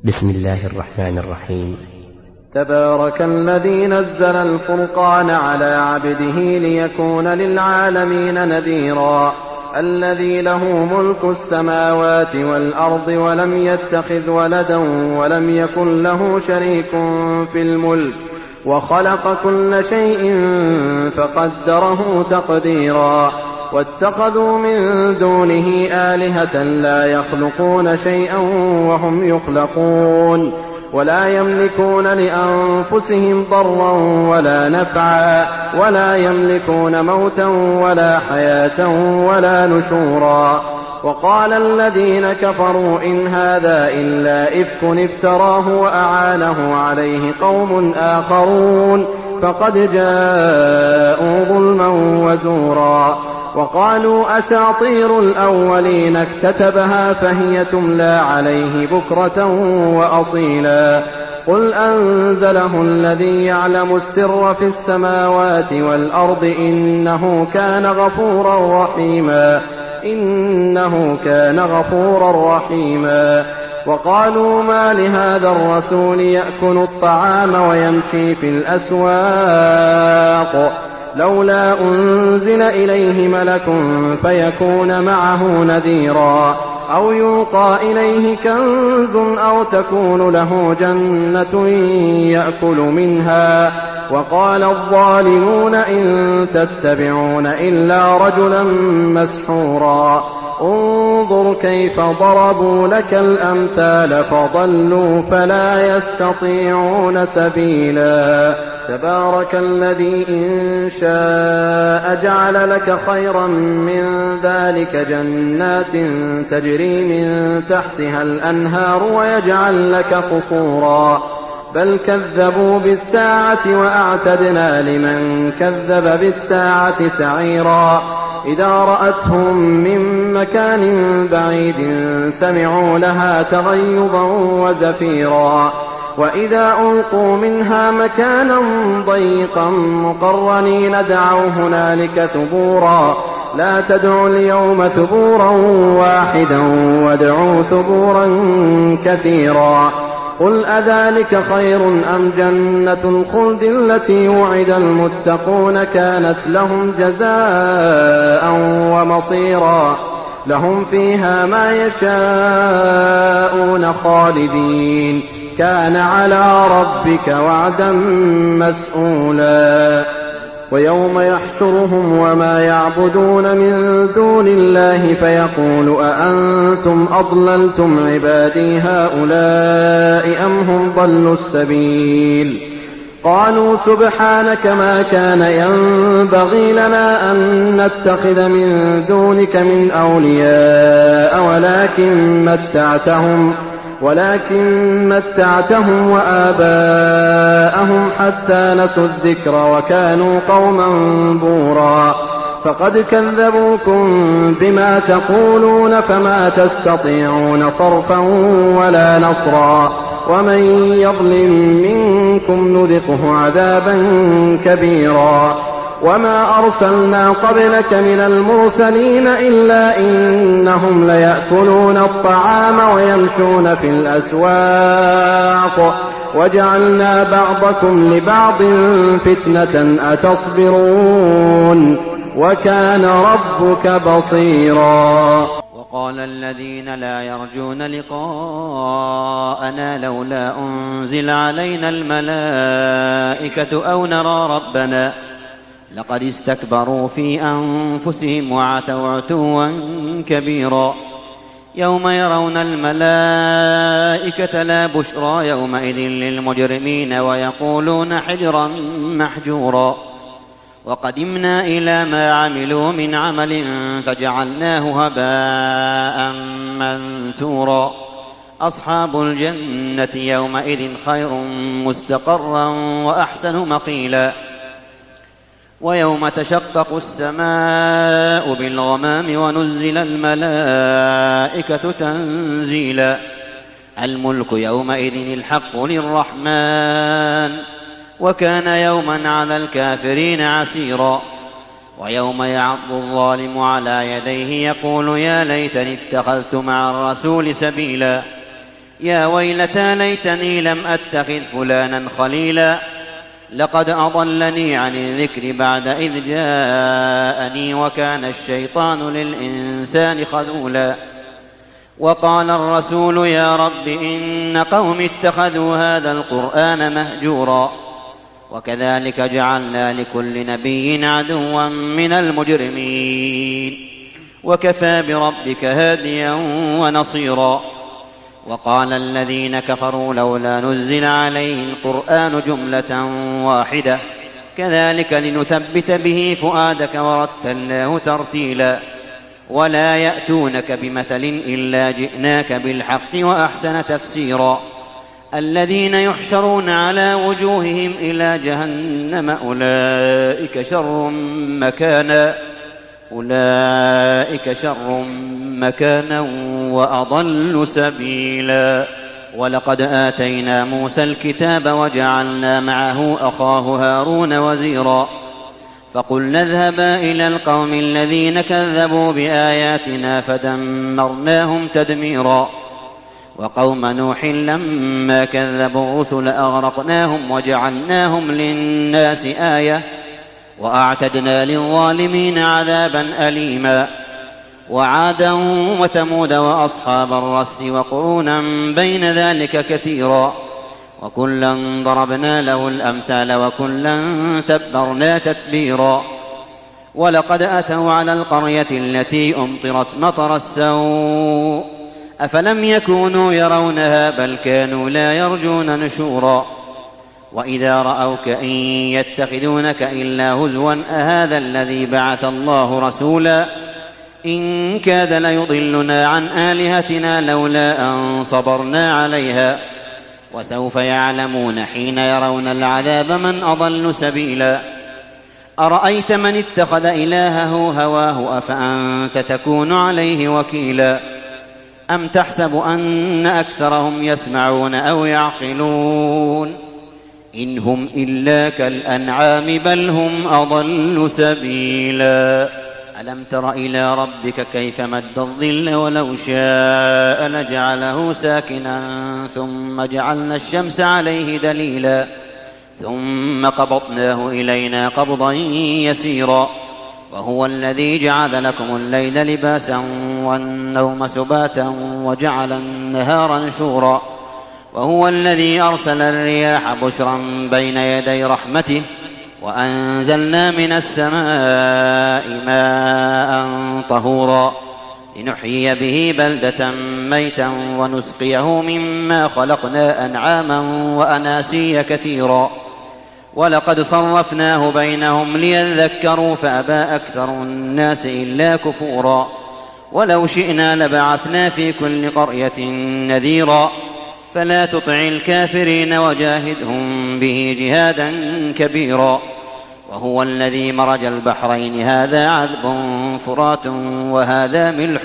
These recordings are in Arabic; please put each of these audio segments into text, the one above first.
بسم الله الرحمن الرحيم. تبارك الذي نزل الفرقان على عبده ليكون للعالمين نذيرا. الذي له ملك السماوات والأرض ولم يتخذ ولدا ولم يكن له شريك في الملك وخلق كل شيء فقدره تقديرا. واتخذوا من دونه آلهة لا يخلقون شيئا وهم يخلقون ولا يملكون لأنفسهم ضرا ولا نفعا ولا يملكون موتا ولا حياة ولا نشورا. وقال الذين كفروا إن هذا إلا إفك افتراه وأعانه عليه قوم آخرون فقد جاءوا ظلما وزورا. وقالوا أساطير الأولين اكتتبها فهي تملى عليه بكرة وأصيلا. قل أنزله الذي يعلم السر في السماوات والأرض إنه كان غفورا رحيما. إنه كان غفورا رحيما. وقالوا ما لهذا الرسول يأكل الطعام ويمشي في الأسواق لولا أنزل إليه ملك فيكون معه نذيرا أو يلقى إليه كنز أو تكون له جنة يأكل منها. وقال الظالمون إن تتبعون إلا رجلا مسحورا. انظر كيف ضربوا لك الأمثال فضلوا فلا يستطيعون سبيلا. تبارك الذي إن شاء جعل لك خيرا من ذلك جنات تجري من تحتها الأنهار ويجعل لك قصورا. بل كذبوا بالساعة وأعتدنا لمن كذب بالساعة سعيرا. إذا رأتهم من مكان بعيد سمعوا لها تغيظا وزفيرا. وإذا ألقوا منها مكانا ضيقا مقرنين دعوا هنالك ثبورا. لا تدعوا اليوم ثبورا واحدا وادعوا ثبورا كثيرا. قل أذلك خير أم جنة الخلد التي وعد المتقون كانت لهم جزاء ومصيرا. لهم فيها ما يشاءون خالدين كان على ربك وعدا مسئولا. ويوم يحشرهم وما يعبدون من دون الله فيقول أأنتم أضللتم عبادي هؤلاء أم هم ضلوا السبيل. قالوا سبحانك ما كان ينبغي لنا أن نتخذ من دونك من أولياء ولكن متعتهم وآباءهم حتى نسوا الذكر وكانوا قوما بورا. فقد كذبوكم بما تقولون فما تستطيعون صرفا ولا نصرا. ومن يظلم منكم نذقه عذابا كبيرا. وما أرسلنا قبلك من المرسلين إلا إنهم ليأكلون الطعام ويمشون في الأسواق وجعلنا بعضكم لبعض فتنة أتصبرون وكان ربك بصيرا. وقال الذين لا يرجون لقاءنا لولا أنزل علينا الملائكة أو نرى ربنا لقد استكبروا في أنفسهم وعتوا عتوا كبيرا. يوم يرون الملائكة لا بشرى يومئذ للمجرمين ويقولون حجرا محجورا. وقدمنا إلى ما عملوا من عمل فجعلناه هباء منثورا. أصحاب الجنة يومئذ خير مستقرا وأحسن مقيلا. ويوم تشقق السماء بالغمام ونزل الملائكة تنزيلا. الملك يومئذ الحق للرحمن وكان يوما على الكافرين عسيرا. ويوم يعض الظالم على يديه يقول يا ليتني اتخذت مع الرسول سبيلا. يا ويلتى ليتني لم أتخذ فلانا خليلا لقد أضلني عن الذكر بعد إذ جاءني وكان الشيطان للإنسان خذولا وقال الرسول يا رب إن قوم اتخذوا هذا القرآن مهجورا وكذلك جعلنا لكل نبي عدوا من المجرمين وكفى بربك هاديا ونصيرا وقال الذين كفروا لولا نزل عليه القرآن جملة واحدة كذلك لنثبت به فؤادك ورتلناه ترتيلا ولا يأتونك بمثل إلا جئناك بالحق وأحسن تفسيرا الذين يحشرون على وجوههم إلى جهنم أولئك شر مكانا وأضل سبيلا ولقد آتينا موسى الكتاب وجعلنا معه أخاه هارون وزيرا فقلنا اذهبا إلى القوم الذين كذبوا بآياتنا فدمرناهم تدميرا وقوم نوح لما كذبوا الرسل أغرقناهم وجعلناهم للناس آية وأعتدنا للظالمين عذابا أليما وعادا وثمود وأصحاب الرس وقرونا بين ذلك كثيرا وكلا ضربنا له الأمثال وكلا تبرنا تتبيرا ولقد أتوا على القرية التي أمطرت مطر السوء أفلم يكونوا يرونها بل كانوا لا يرجون نشورا وإذا رأوك إن يتخذونك إلا هزوا أهذا الذي بعث الله رسولا إن كاد ليضلنا عن آلهتنا لولا أن صبرنا عليها وسوف يعلمون حين يرون العذاب من أضل سبيلا أرأيت من اتخذ إلهه هواه أفأنت تكون عليه وكيلا أم تحسب أن أكثرهم يسمعون أو يعقلون إن هم إلا كالأنعام بل هم أضل سبيلا ألم تر إلى ربك كيف مد الظل ولو شاء لجعله ساكنا ثم جعلنا الشمس عليه دليلا ثم قبضناه إلينا قبضا يسيرا وهو الذي جعل لكم الليل لباسا والنوم سباتا وجعل النهار نشورا وهو الذي أرسل الرياح بشرا بين يدي رحمته وأنزلنا من السماء ماء طهورا لنحيي به بلدة ميتا ونسقيه مما خلقنا أنعاما وأناسيا كثيرا ولقد صرفناه بينهم ليذكروا فأبى أكثر الناس إلا كفورا ولو شئنا لبعثنا في كل قرية نذيرا فلا تطع الكافرين وجاهدهم به جهادا كبيرا وهو الذي مرج البحرين هذا عذب فرات وهذا ملح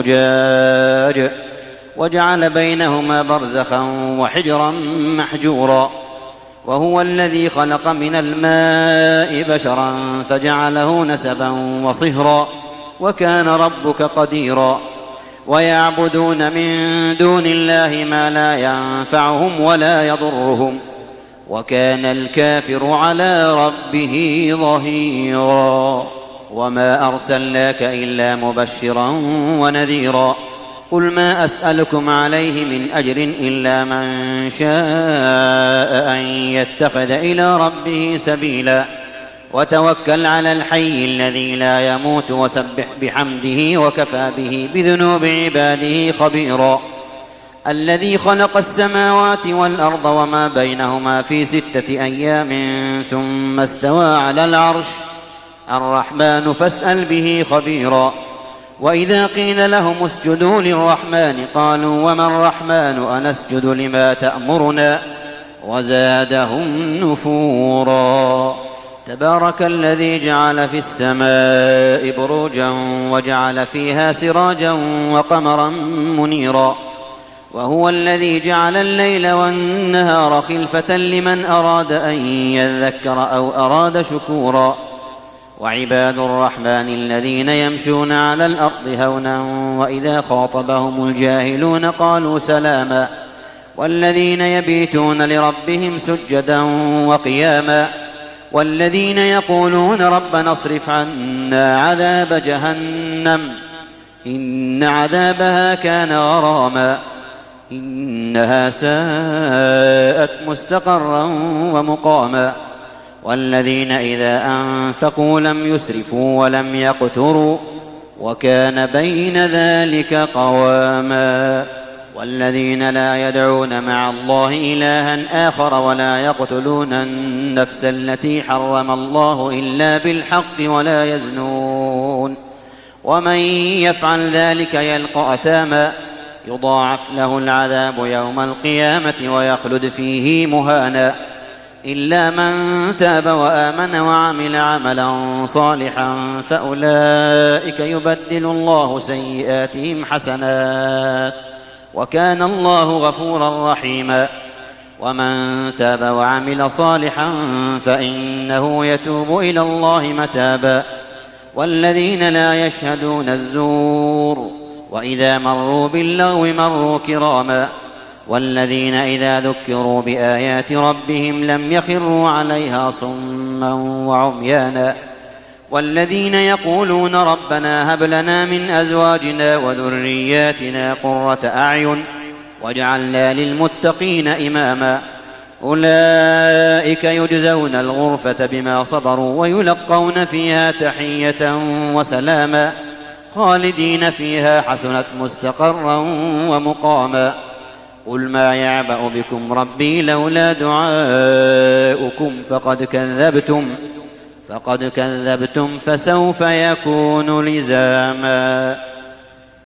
أجاج وجعل بينهما برزخا وحجرا محجورا وهو الذي خلق من الماء بشرا فجعله نسبا وصهرا وكان ربك قديرا ويعبدون من دون الله ما لا ينفعهم ولا يضرهم وكان الكافر على ربه ظهيرا وما أرسلناك إلا مبشرا ونذيرا قل ما أسألكم عليه من أجر إلا من شاء أن يتخذ إلى ربه سبيلا وتوكل على الحي الذي لا يموت وسبح بحمده وكفى به بذنوب عباده خبيرا الذي خلق السماوات والأرض وما بينهما في 6 أيام ثم استوى على العرش الرحمن فاسأل به خبيرا وإذا قيل لهم اسجدوا للرحمن قالوا وما الرحمن أنسجد لما تأمرنا وزادهم نفورا تبارك الذي جعل في السماء بروجا وجعل فيها سراجا وقمرا منيرا وهو الذي جعل الليل والنهار خلفة لمن أراد أن يذكر أو أراد شكورا وعباد الرحمن الذين يمشون على الأرض هونا وإذا خاطبهم الجاهلون قالوا سلاما والذين يبيتون لربهم سجدا وقياما والذين يقولون ربنا اصرف عنا عذاب جهنم إن عذابها كان غراما إنها ساءت مستقرا ومقاما والذين إذا أنفقوا لم يسرفوا ولم يقتروا وكان بين ذلك قواما والذين لا يدعون مع الله إلها آخر ولا يقتلون النفس التي حرم الله إلا بالحق ولا يزنون ومن يفعل ذلك يلقى أثاما يضاعف له العذاب يوم القيامة ويخلد فيه مهانا إلا من تاب وآمن وعمل عملا صالحا فأولئك يبدل الله سيئاتهم حسنات وكان الله غفورا رحيما ومن تاب وعمل صالحا فإنه يتوب إلى الله متابا والذين لا يشهدون الزور وإذا مروا باللغو مروا كراما والذين إذا ذكروا بآيات ربهم لم يخروا عليها صما وعميانا والذين يقولون ربنا هب لنا من أزواجنا وذرياتنا قرة أعين واجعلنا للمتقين إماما أولئك يجزون الغرفة بما صبروا ويلقون فيها تحية وسلاما خالدين فيها حسنت مستقرا ومقاما قل ما يعبأ بكم ربي لولا دعاؤكم فقد كذبتم فسوف يكون لزاما